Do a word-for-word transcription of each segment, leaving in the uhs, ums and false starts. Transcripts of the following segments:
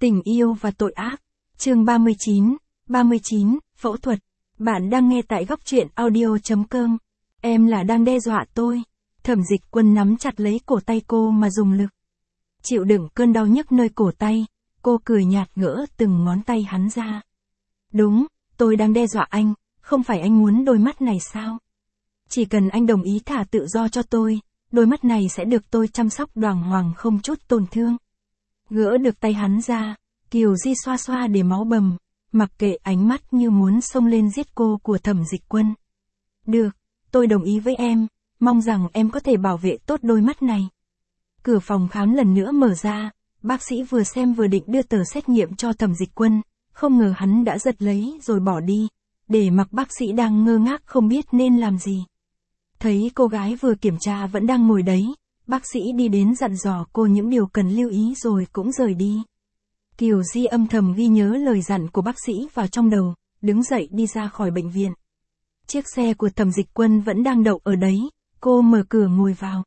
Tình yêu và tội ác. Chương ba mươi chín, ba mươi chín, phẫu thuật. Bạn đang nghe tại góc truyện audio chấm com. Em là đang đe dọa tôi. Thẩm Dịch Quân nắm chặt lấy cổ tay cô mà dùng lực. Chịu đựng cơn đau nhức nơi cổ tay, cô cười nhạt gỡ từng ngón tay hắn ra. Đúng, tôi đang đe dọa anh, không phải anh muốn đôi mắt này sao? Chỉ cần anh đồng ý thả tự do cho tôi, đôi mắt này sẽ được tôi chăm sóc đoàng hoàng không chút tổn thương. Gỡ được tay hắn ra, Kiều Di xoa xoa để máu bầm, mặc kệ ánh mắt như muốn xông lên giết cô của Thẩm Dịch Quân. Được, tôi đồng ý với em, mong rằng em có thể bảo vệ tốt đôi mắt này. Cửa phòng khám lần nữa mở ra, bác sĩ vừa xem vừa định đưa tờ xét nghiệm cho Thẩm Dịch Quân, không ngờ hắn đã giật lấy rồi bỏ đi, để mặc bác sĩ đang ngơ ngác không biết nên làm gì. Thấy cô gái vừa kiểm tra vẫn đang ngồi đấy, bác sĩ đi đến dặn dò cô những điều cần lưu ý rồi cũng rời đi. Kiều Di âm thầm ghi nhớ lời dặn của bác sĩ vào trong đầu, đứng dậy đi ra khỏi bệnh viện. Chiếc xe của Thẩm Dịch Quân vẫn đang đậu ở đấy, cô mở cửa ngồi vào.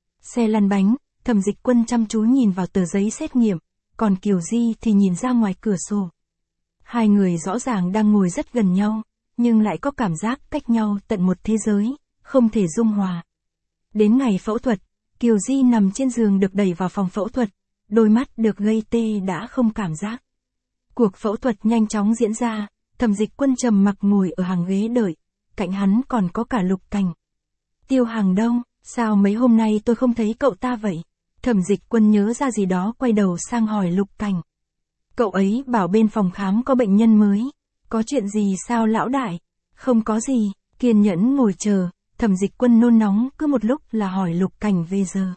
Xe lăn bánh, Thẩm Dịch Quân chăm chú nhìn vào tờ giấy xét nghiệm, còn Kiều Di thì nhìn ra ngoài cửa sổ. Hai người rõ ràng đang ngồi rất gần nhau, nhưng lại có cảm giác cách nhau tận một thế giới, không thể dung hòa. Đến ngày phẫu thuật, Kiều Di nằm trên giường được đẩy vào phòng phẫu thuật, đôi mắt được gây tê đã không cảm giác. Cuộc phẫu thuật nhanh chóng diễn ra, Thẩm Dịch Quân trầm mặc ngồi ở hàng ghế đợi, cạnh hắn còn có cả Lục Cảnh. Tiêu Hằng đâu, sao mấy hôm nay tôi không thấy cậu ta vậy? Thẩm Dịch Quân nhớ ra gì đó quay đầu sang hỏi Lục Cảnh. Cậu ấy bảo bên phòng khám có bệnh nhân mới, có chuyện gì sao lão đại? Không có gì, kiên nhẫn ngồi chờ. Thẩm Dịch Quân nôn nóng cứ một lúc là hỏi Lục Cảnh về giờ.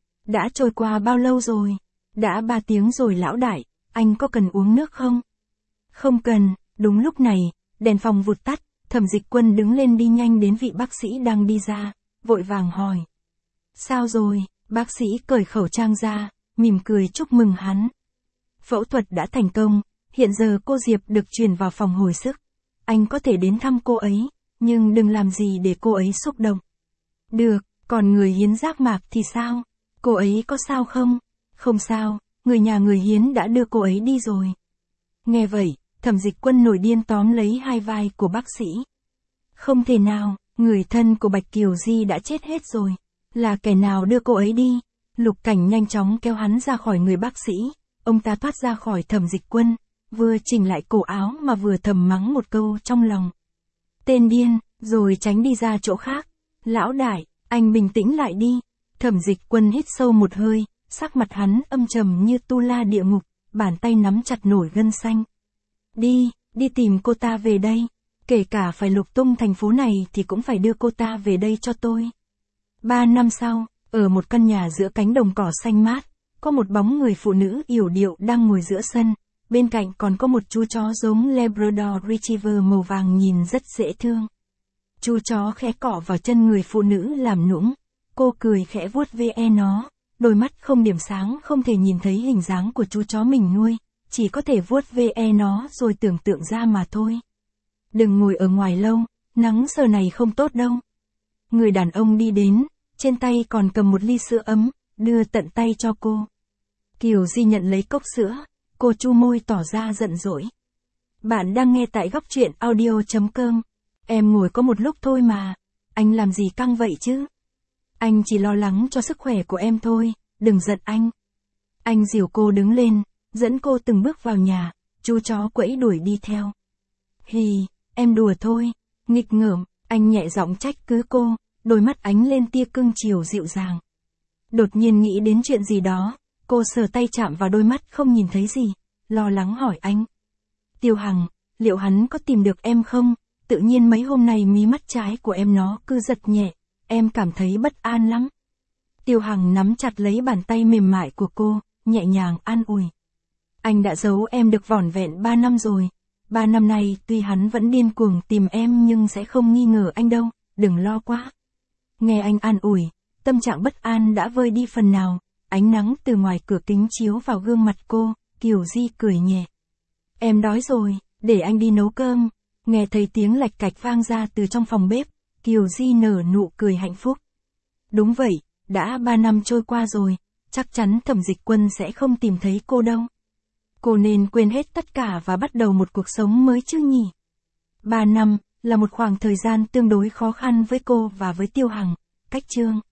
Đã trôi qua bao lâu rồi? Đã ba tiếng rồi lão đại, anh có cần uống nước không? Không cần. Đúng lúc này, đèn phòng vụt tắt, Thẩm Dịch Quân đứng lên đi nhanh đến vị bác sĩ đang đi ra, vội vàng hỏi. Sao rồi? Bác sĩ cởi khẩu trang ra, mỉm cười chúc mừng hắn. Phẫu thuật đã thành công, hiện giờ cô Diệp được chuyển vào phòng hồi sức. Anh có thể đến thăm cô ấy, nhưng đừng làm gì để cô ấy xúc động. Được, còn người hiến giác mạc thì sao? Cô ấy có sao không? Không sao, người nhà người hiến đã đưa cô ấy đi rồi. Nghe vậy, Thẩm Dịch Quân nổi điên tóm lấy hai vai của bác sĩ. Không thể nào, người thân của Bạch Kiều Di đã chết hết rồi. Là kẻ nào đưa cô ấy đi? Lục Cảnh nhanh chóng kéo hắn ra khỏi người bác sĩ. Ông ta thoát ra khỏi Thẩm Dịch Quân, vừa chỉnh lại cổ áo mà vừa thầm mắng một câu trong lòng. Tên điên, rồi tránh đi ra chỗ khác. Lão đại, anh bình tĩnh lại đi. Thẩm Dịch Quân hít sâu một hơi, sắc mặt hắn âm trầm như tu la địa ngục, bàn tay nắm chặt nổi gân xanh. Đi, đi tìm cô ta về đây. Kể cả phải lục tung thành phố này thì cũng phải đưa cô ta về đây cho tôi. Ba năm sau, ở một căn nhà giữa cánh đồng cỏ xanh mát, có một bóng người phụ nữ yểu điệu đang ngồi giữa sân. Bên cạnh còn có một chú chó giống Labrador Retriever màu vàng nhìn rất dễ thương. Chú chó khẽ cọ vào chân người phụ nữ làm nũng. Cô cười khẽ vuốt ve nó, đôi mắt không điểm sáng không thể nhìn thấy hình dáng của chú chó mình nuôi, chỉ có thể vuốt ve nó rồi tưởng tượng ra mà thôi. Đừng ngồi ở ngoài lâu, nắng giờ này không tốt đâu. Người đàn ông đi đến, trên tay còn cầm một ly sữa ấm, đưa tận tay cho cô. Kiều Di nhận lấy cốc sữa. Cô chu môi tỏ ra giận dỗi. Bạn đang nghe tại góc truyện audio chấm com. Em ngồi có một lúc thôi mà. Anh làm gì căng vậy chứ? Anh chỉ lo lắng cho sức khỏe của em thôi, đừng giận anh. Anh dìu cô đứng lên, dẫn cô từng bước vào nhà, chú chó quẫy đuổi đi theo. Hì, em đùa thôi. Nghịch ngợm, anh nhẹ giọng trách cứ cô, đôi mắt ánh lên tia cưng chiều dịu dàng. Đột nhiên nghĩ đến chuyện gì đó. Cô sờ tay chạm vào đôi mắt không nhìn thấy gì, lo lắng hỏi anh. Tiêu Hằng, liệu hắn có tìm được em không? Tự nhiên mấy hôm nay mí mắt trái của em nó cứ giật nhẹ, em cảm thấy bất an lắm. Tiêu Hằng nắm chặt lấy bàn tay mềm mại của cô, nhẹ nhàng an ủi. Anh đã giấu em được vỏn vẹn ba năm rồi. Ba năm nay tuy hắn vẫn điên cuồng tìm em nhưng sẽ không nghi ngờ anh đâu, đừng lo quá. Nghe anh an ủi, tâm trạng bất an đã vơi đi phần nào. Ánh nắng từ ngoài cửa kính chiếu vào gương mặt cô, Kiều Di cười nhẹ. Em đói rồi, để anh đi nấu cơm. Nghe thấy tiếng lạch cạch vang ra từ trong phòng bếp, Kiều Di nở nụ cười hạnh phúc. Đúng vậy, đã ba năm trôi qua rồi, chắc chắn Thẩm Dịch Quân sẽ không tìm thấy cô đâu. Cô nên quên hết tất cả và bắt đầu một cuộc sống mới chứ nhỉ? Ba năm, là một khoảng thời gian tương đối khó khăn với cô và với Tiêu Hằng, cách Trương.